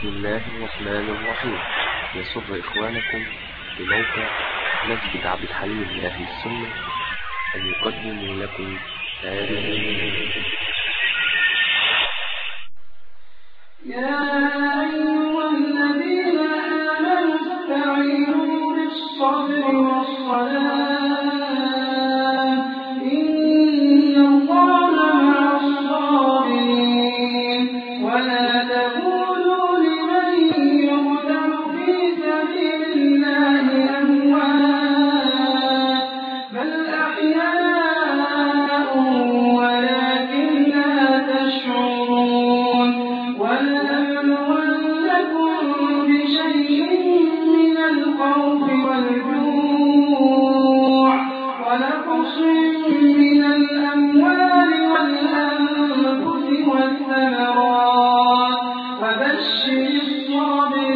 بسم الله الرحمن الرحيم. يسر إخوانكم بموقع مسجد عبد الحليم لأهل السنة أن يقدموا لكم هذه يا أيها الذين آمنوا استعينوا بالصبر والصلاة إن الله مع الصابرين ولا تقولوا لمن يقتل في سبيل الله أموات بل أحياء ولكن لا تشعرون ولنبلونكم بشيء من الخوف والجوع ونقص من الأموال والأنفس والثمرات وبشر الصابرين